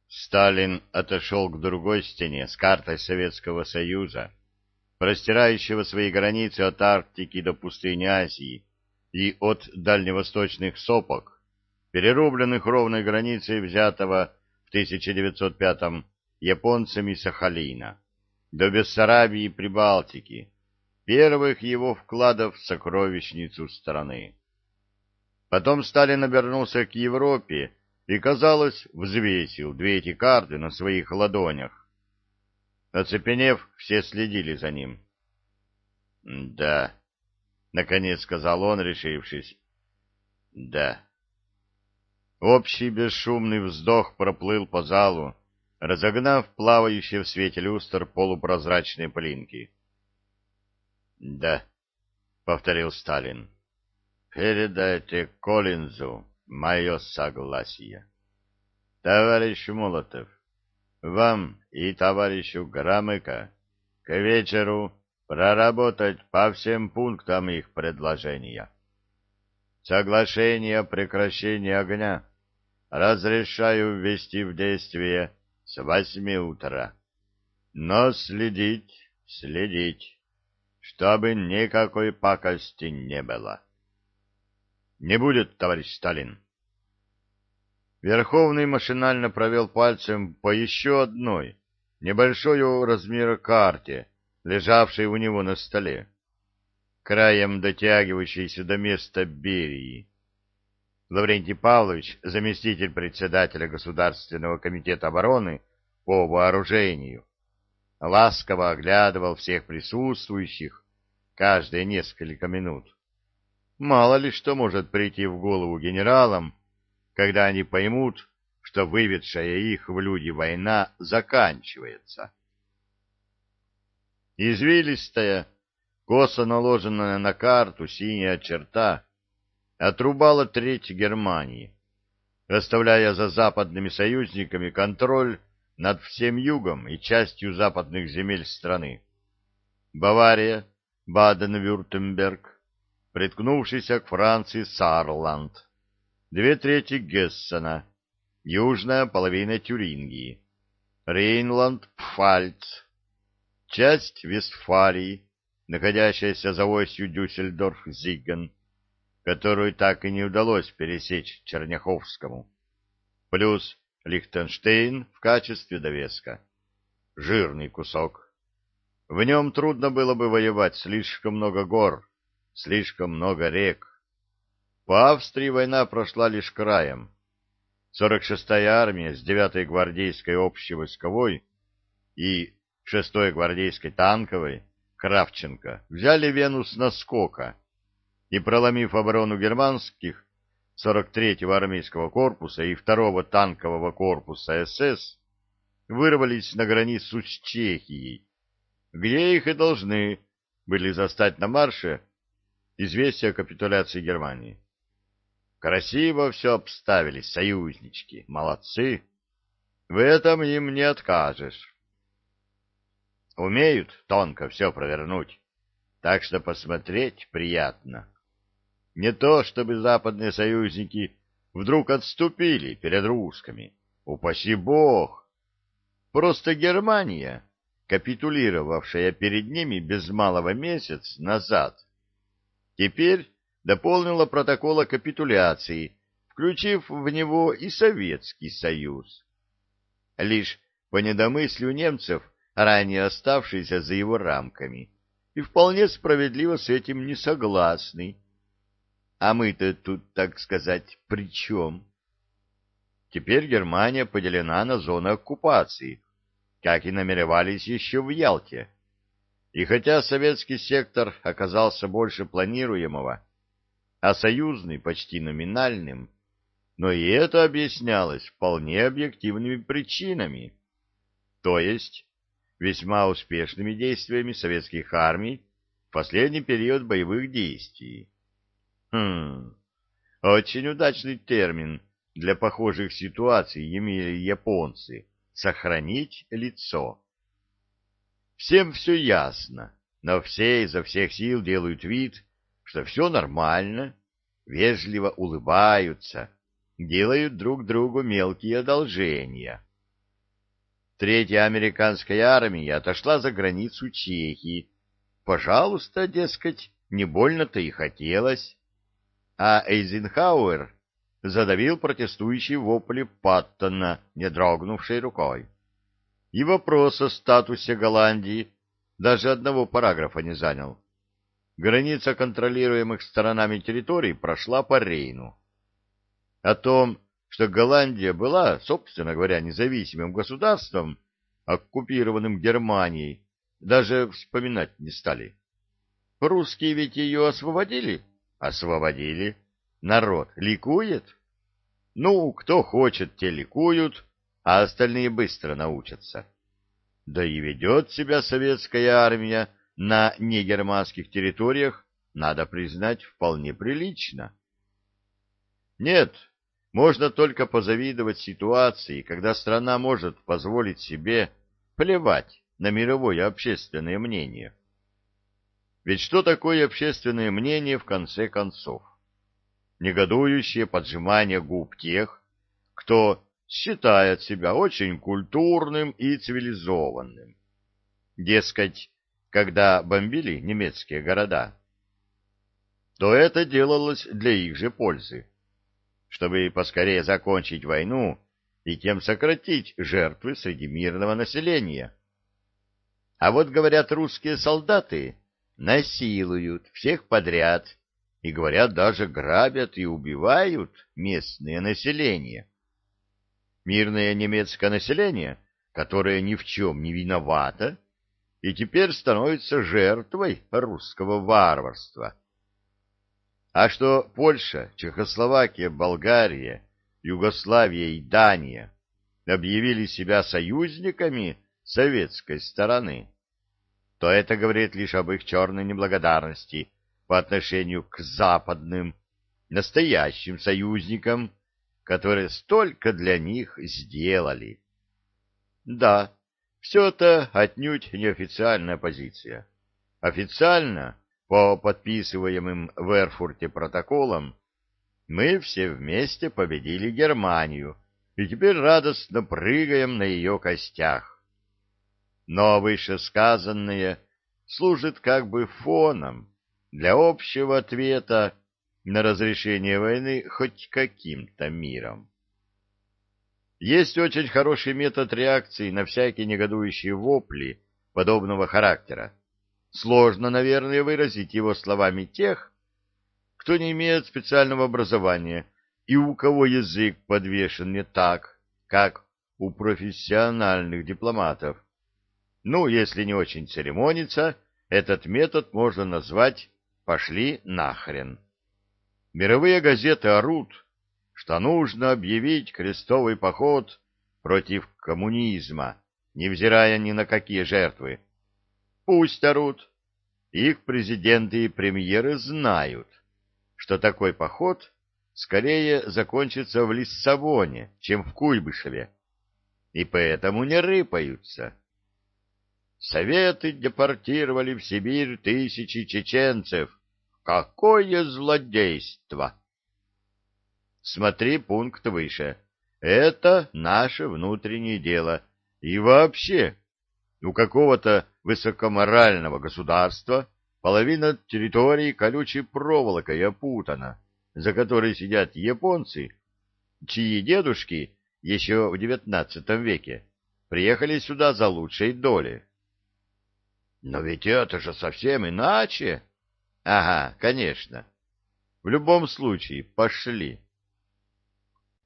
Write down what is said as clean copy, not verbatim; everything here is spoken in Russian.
Сталин отошел к другой стене с картой Советского Союза, простирающего свои границы от Арктики до пустыни Азии и от дальневосточных сопок, перерубленных ровной границей взятого в 1905-м японцами Сахалина, до Бессарабии и Прибалтики, первых его вкладов в сокровищницу страны. Потом Сталин обернулся к Европе и, казалось, взвесил две эти карты на своих ладонях. Оцепенев, все следили за ним. — Да, — наконец сказал он, решившись. — Да. Общий бесшумный вздох проплыл по залу, разогнав плавающие в свете люстр полупрозрачные пылинки. — Да, — повторил Сталин. — Передайте Коллинзу мое согласие. Товарищ Молотов, вам и товарищу Громыко к вечеру проработать по всем пунктам их предложения. Соглашение о прекращении огня разрешаю ввести в действие с 8 утра. Но следить, чтобы никакой пакости не было. Не будет, товарищ Сталин. Верховный машинально провел пальцем по еще одной, небольшой размера карте, лежавшей у него на столе, краем дотягивающейся до места Берии. Лаврентий Павлович, заместитель председателя Государственного комитета обороны по вооружению, ласково оглядывал всех присутствующих каждые несколько минут. Мало ли что может прийти в голову генералам, когда они поймут, что выведшая их в люди война заканчивается. Извилистая, косо наложенная на карту синяя черта отрубала треть Германии, оставляя за западными союзниками контроль над всем югом и частью западных земель страны. Бавария, Баден-Вюртемберг, приткнувшийся к Франции Саарланд, 2/3 Гессена, южная половина Тюрингии, Рейнланд-Пфальц, часть Вестфалии, находящаяся за осью Дюссельдорф-Зигген, которую так и не удалось пересечь Черняховскому, плюс Лихтенштейн в качестве довеска. Жирный кусок. В нем трудно было бы воевать, слишком много гор, слишком много рек. По Австрии война прошла лишь краем. 46-я армия с 9-й гвардейской общевойсковой и 6-й гвардейской танковой Кравченко взяли Вену с наскока и, проломив оборону германских 43-го армейского корпуса и 2-го танкового корпуса СС, вырвались на границу с Чехией, где их и должны были застать на марше известия о капитуляции Германии. Красиво все обставили союзнички, молодцы. В этом им не откажешь. Умеют тонко все провернуть, так что посмотреть приятно. Не то, чтобы западные союзники вдруг отступили перед русскими, упаси бог. Просто Германия, капитулировавшая перед ними без малого месяц назад, теперь дополнила протокол о капитуляции, включив в него и Советский Союз. Лишь по недомыслию немцев, ранее оставшийся за его рамками, и вполне справедливо с этим не согласны. А мы-то тут, так сказать, при чем? Теперь Германия поделена на зоны оккупации, как и намеревались еще в Ялте. И хотя советский сектор оказался больше планируемого, а союзный почти номинальным, но и это объяснялось вполне объективными причинами, то есть весьма успешными действиями советских армий в последний период боевых действий. Очень удачный термин для похожих ситуаций имели японцы — сохранить лицо. Всем все ясно, но все изо всех сил делают вид, что все нормально, вежливо улыбаются, делают друг другу мелкие одолжения. Третья американская армия отошла за границу Чехии. Пожалуйста, дескать, не больно-то и хотелось. А Эйзенхауэр задавил протестующие вопли Паттона, не дрогнувшей рукой. И вопрос о статусе Голландии даже одного параграфа не занял. Граница контролируемых сторонами территорий прошла по Рейну. О том, что Голландия была, собственно говоря, независимым государством, оккупированным Германией, даже вспоминать не стали. Русские ведь ее освободили? Освободили. Народ ликует? Ну, кто хочет, те ликуют, а остальные быстро научатся. Да и ведет себя советская армия на негерманских территориях, надо признать, вполне прилично. Нет, можно только позавидовать ситуации, когда страна может позволить себе плевать на мировое общественное мнение. Ведь что такое общественное мнение в конце концов? Негодующее поджимание губ тех, кто считает себя очень культурным и цивилизованным. Дескать, когда бомбили немецкие города, то это делалось для их же пользы, чтобы поскорее закончить войну и тем сократить жертвы среди мирного населения. А вот, говорят, русские солдаты насилуют всех подряд и, говорят, даже грабят и убивают местное население. Мирное немецкое население, которое ни в чем не виновато, и теперь становится жертвой русского варварства. А что Польша, Чехословакия, Болгария, Югославия и Дания объявили себя союзниками советской стороны, то это говорит лишь об их черной неблагодарности по отношению к западным, настоящим союзникам, которые столько для них сделали. Да, все это отнюдь неофициальная позиция. Официально, по подписываемым в Эрфурте протоколам, мы все вместе победили Германию и теперь радостно прыгаем на ее костях. Но вышесказанное служит как бы фоном для общего ответа на разрешение войны хоть каким-то миром. Есть очень хороший метод реакции на всякие негодующие вопли подобного характера. Сложно, наверное, выразить его словами тех, кто не имеет специального образования и у кого язык подвешен не так, как у профессиональных дипломатов. Ну, если не очень церемониться, этот метод можно назвать «пошли нахрен». Мировые газеты орут, что нужно объявить крестовый поход против коммунизма, невзирая ни на какие жертвы. Пусть орут. Их президенты и премьеры знают, что такой поход скорее закончится в Лиссабоне, чем в Куйбышеве, и поэтому не рыпаются. Советы депортировали в Сибирь тысячи чеченцев. Какое злодейство! Смотри пункт выше. Это наше внутреннее дело. И вообще, у какого-то высокоморального государства половина территории колючей проволокой опутана, за которой сидят японцы, чьи дедушки еще в XIX веке приехали сюда за лучшей долей. Но ведь это же совсем иначе. Ага, конечно. В любом случае, пошли.